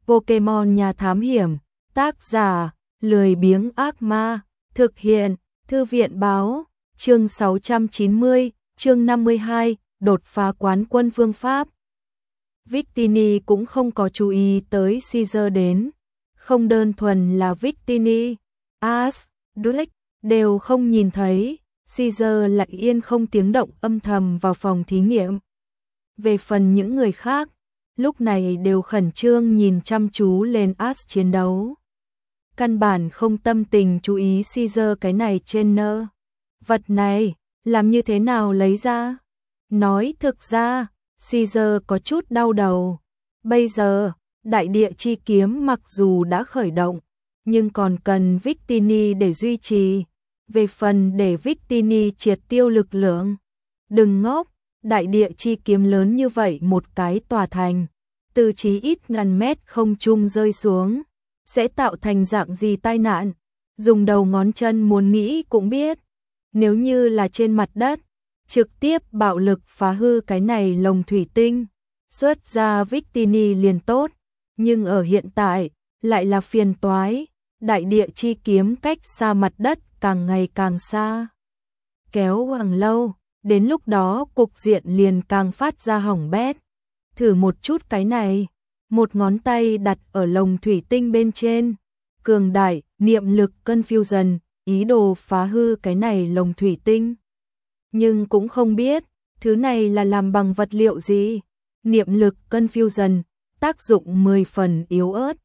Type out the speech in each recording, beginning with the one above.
Pokemon Nhà Thám Hiểm, tác giả, lười biếng ác ma, thực hiện, Thư viện Báo, chương 690, chương 52, đột phá quán quân phương pháp. Victini cũng không có chú ý tới Caesar đến, không đơn thuần là Victini, Ash, Drake đều không nhìn thấy, Caesar lại yên không tiếng động âm thầm vào phòng thí nghiệm. Về phần những người khác, lúc này đều khẩn trương nhìn chăm chú lên Ash chiến đấu. Căn bản không tâm tình chú ý Caesar cái này trên nơ. Vật này, làm như thế nào lấy ra? Nói thực ra, Caesar có chút đau đầu. Bây giờ, đại địa chi kiếm mặc dù đã khởi động, nhưng còn cần Victini để duy trì. Về phần để Victini triệt tiêu lực lượng. Đừng ngốc, đại địa chi kiếm lớn như vậy một cái tòa thành, từ chí ít ngàn mét không trung rơi xuống, sẽ tạo thành dạng gì tai nạn. Dùng đầu ngón chân muốn nghĩ cũng biết. Nếu như là trên mặt đất, trực tiếp bạo lực phá hư cái này lồng thủy tinh, xuất ra Victini liền tốt. Nhưng ở hiện tại, lại là phiền toái, đại địa chi kiếm cách xa mặt đất càng ngày càng xa. Kéo càng lâu, đến lúc đó cục diện liền càng phát ra hỏng bét. Thử một chút cái này, một ngón tay đặt ở lồng thủy tinh bên trên, cường đại, niệm lực confusion, ý đồ phá hư cái này lồng thủy tinh. Nhưng cũng không biết, thứ này là làm bằng vật liệu gì. Niệm lực confusion, tác dụng 10 phần yếu ớt,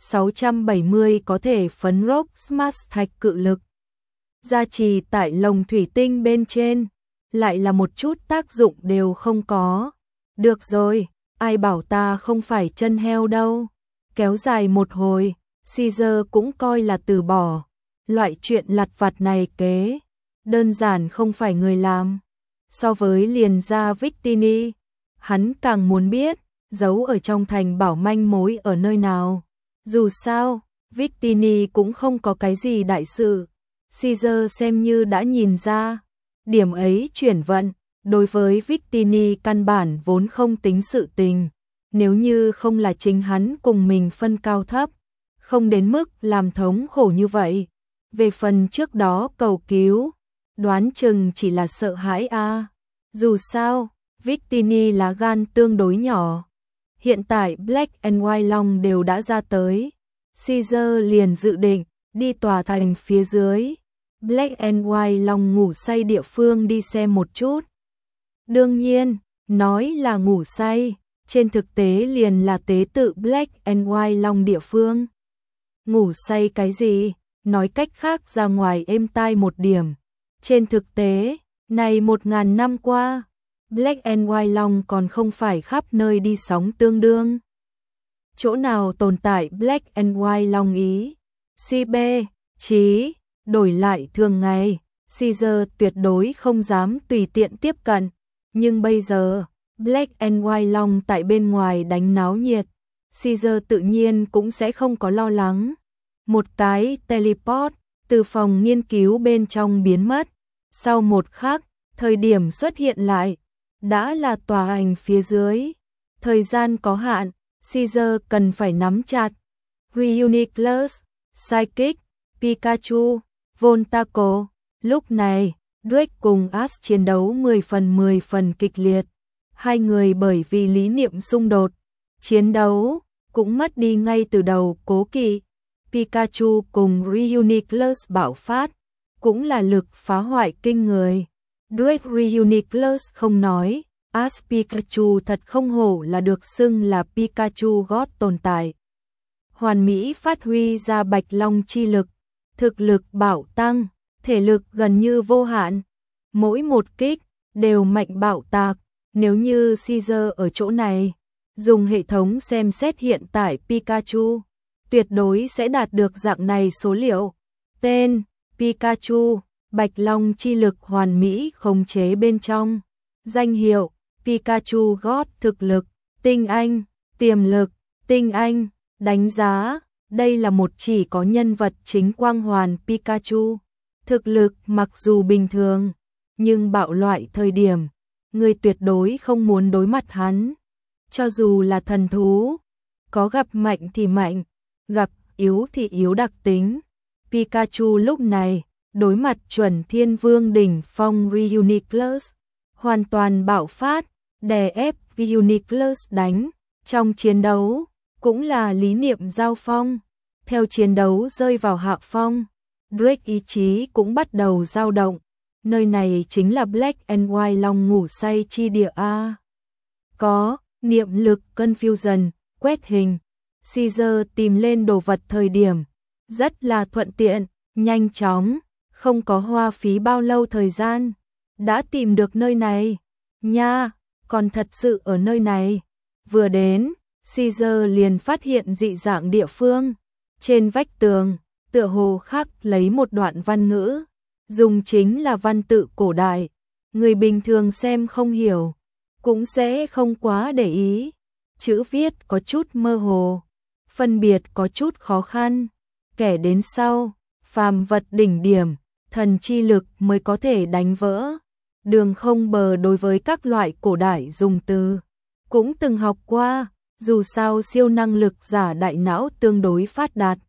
670 có thể phấn rock smash thạch cự lực. Gia trì tại lồng thủy tinh bên trên, lại là một chút tác dụng đều không có. Được rồi, ai bảo ta không phải chân heo đâu. Kéo dài một hồi, Caesar cũng coi là từ bỏ. Loại chuyện lặt vặt này kế, đơn giản không phải người làm. So với liền ra Victini, hắn càng muốn biết, giấu ở trong thành bảo manh mối ở nơi nào. Dù sao, Victini cũng không có cái gì đại sự. Caesar xem như đã nhìn ra, điểm ấy chuyển vận, đối với Victini căn bản vốn không tính sự tình. Nếu như không là chính hắn cùng mình phân cao thấp, không đến mức làm thống khổ như vậy. Về phần trước đó cầu cứu, đoán chừng chỉ là sợ hãi a. Dù sao, Victini lá gan tương đối nhỏ. Hiện tại Black and White Long đều đã ra tới. Caesar liền dự định đi tòa thành phía dưới. Black and White Long ngủ say địa phương đi xem một chút. Đương nhiên, nói là ngủ say, trên thực tế liền là tế tự Black and White Long địa phương. Ngủ say cái gì? Nói cách khác ra ngoài êm tai một điểm. Trên thực tế, này 1000 năm qua, Black and White Long còn không phải khắp nơi đi sóng tương đương. Chỗ nào tồn tại Black and White Long ý? CB, chí, đổi lại thường ngày, Caesar tuyệt đối không dám tùy tiện tiếp cận. Nhưng bây giờ, Black and White Long tại bên ngoài đánh náo nhiệt, Caesar tự nhiên cũng sẽ không có lo lắng. Một cái teleport từ phòng nghiên cứu bên trong biến mất. Sau một khắc, thời điểm xuất hiện lại, đã là tòa thành phía dưới. Thời gian có hạn, Caesar cần phải nắm chặt. Reuniclus, Psychic, Pikachu, Voltaco. Lúc này, Drake cùng Ash chiến đấu 10 phần kịch liệt. Hai người bởi vì lý niệm xung đột, chiến đấu cũng mất đi ngay từ đầu cố kỵ. Pikachu cùng Reuniclus bạo phát, cũng là lực phá hoại kinh người. Drake Reuniclus không nói, Ash Pikachu thật không hổ là được xưng là Pikachu God tồn tại. Hoàn mỹ phát huy ra Bạch Long chi lực, thực lực bạo tăng, thể lực gần như vô hạn. Mỗi một kích đều mạnh bạo tạc. Nếu như Caesar ở chỗ này, dùng hệ thống xem xét hiện tại Pikachu, tuyệt đối sẽ đạt được dạng này số liệu. Tên, Pikachu, Bạch Long chi lực hoàn mỹ khống chế bên trong. Danh hiệu, Pikachu God thực lực, tinh anh, tiềm lực, tinh anh, đánh giá. Đây là một chỉ có nhân vật chính quang hoàn Pikachu. Thực lực mặc dù bình thường, nhưng bạo loại thời điểm, người tuyệt đối không muốn đối mặt hắn. Cho dù là thần thú, có gặp mạnh thì mạnh, gặp yếu thì yếu đặc tính. Pikachu lúc này, đối mặt chuẩn thiên vương đỉnh phong Reuniclus, hoàn toàn bạo phát, đè ép Reuniclus đánh. Trong chiến đấu, cũng là lý niệm giao phong. Theo chiến đấu rơi vào hạ phong, Drake ý chí cũng bắt đầu dao động. Nơi này chính là Black and White Long ngủ say chi địa A. Có, niệm lực Confusion, quét hình. Caesar tìm lên đồ vật thời điểm, rất là thuận tiện, nhanh chóng, không có hoa phí bao lâu thời gian. Đã tìm được nơi này, nha, còn thật sự ở nơi này. Vừa đến, Caesar liền phát hiện dị dạng địa phương. Trên vách tường, tựa hồ khắc lấy một đoạn văn ngữ, dùng chính là văn tự cổ đại. Người bình thường xem không hiểu, cũng sẽ không quá để ý. Chữ viết có chút mơ hồ, phân biệt có chút khó khăn. Kẻ đến sau, phàm vật đỉnh điểm, thần chi lực mới có thể đánh vỡ. Đường không bờ đối với các loại cổ đại dùng từ, cũng từng học qua, dù sao siêu năng lực giả đại não tương đối phát đạt.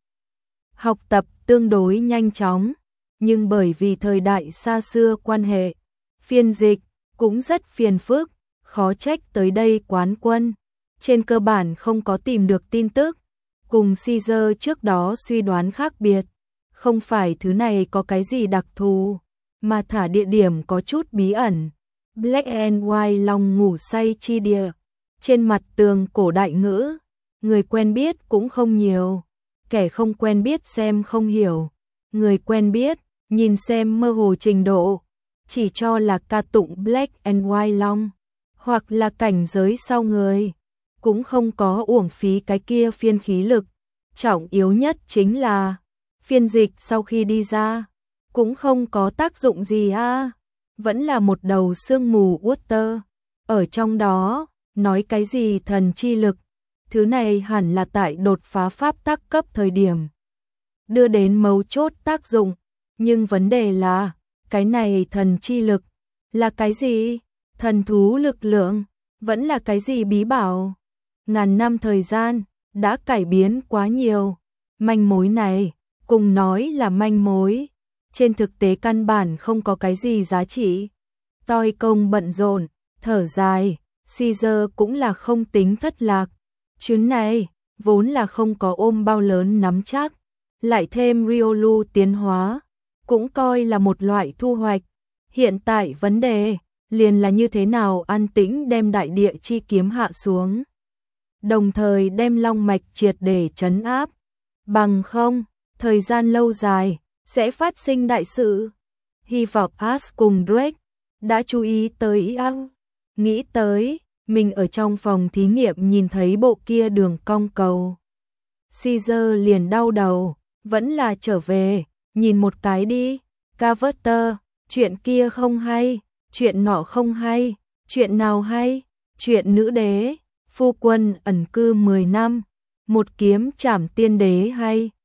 Học tập tương đối nhanh chóng, nhưng bởi vì thời đại xa xưa quan hệ, phiên dịch cũng rất phiền phức, khó trách tới đây quán quân. Trên cơ bản không có tìm được tin tức, cùng Caesar trước đó suy đoán khác biệt. Không phải thứ này có cái gì đặc thù, mà thả địa điểm có chút bí ẩn. Black and White Long ngủ say chi địa. Trên mặt tường cổ đại ngữ, người quen biết cũng không nhiều. Kẻ không quen biết xem không hiểu. Người quen biết, nhìn xem mơ hồ trình độ, chỉ cho là ca tụng Black and White Long, hoặc là cảnh giới sau người. Cũng không có uổng phí cái kia phiên khí lực. Trọng yếu nhất chính là phiên dịch sau khi đi ra, cũng không có tác dụng gì a, vẫn là một đầu sương mù uất tơ. Ở trong đó, nói cái gì thần chi lực, thứ này hẳn là tại đột phá pháp tắc cấp thời điểm đưa đến mấu chốt tác dụng, nhưng vấn đề là, cái này thần chi lực là cái gì? Thần thú lực lượng, vẫn là cái gì bí bảo? Ngàn năm thời gian đã cải biến quá nhiều, manh mối này, cùng nói là manh mối, trên thực tế căn bản không có cái gì giá trị. Toi công bận rộn, thở dài, Caesar cũng là không tính thất lạc. Chuyến này, vốn là không có ôm bao lớn nắm chắc, lại thêm Riolu tiến hóa, cũng coi là một loại thu hoạch. Hiện tại vấn đề, liền là như thế nào an tĩnh đem đại địa chi kiếm hạ xuống, đồng thời đem long mạch triệt để trấn áp. Bằng không, thời gian lâu dài, sẽ phát sinh đại sự. Hy vọng Ash cùng Drake đã chú ý tới nghĩ tới, mình ở trong phòng thí nghiệm nhìn thấy bộ kia đường cong cầu. Caesar liền đau đầu, vẫn là trở về, nhìn một cái đi. Carter, chuyện kia không hay, chuyện nọ không hay, chuyện nào hay? Chuyện nữ đế, phu quân ẩn cư 10 năm, một kiếm trảm tiên đế hay?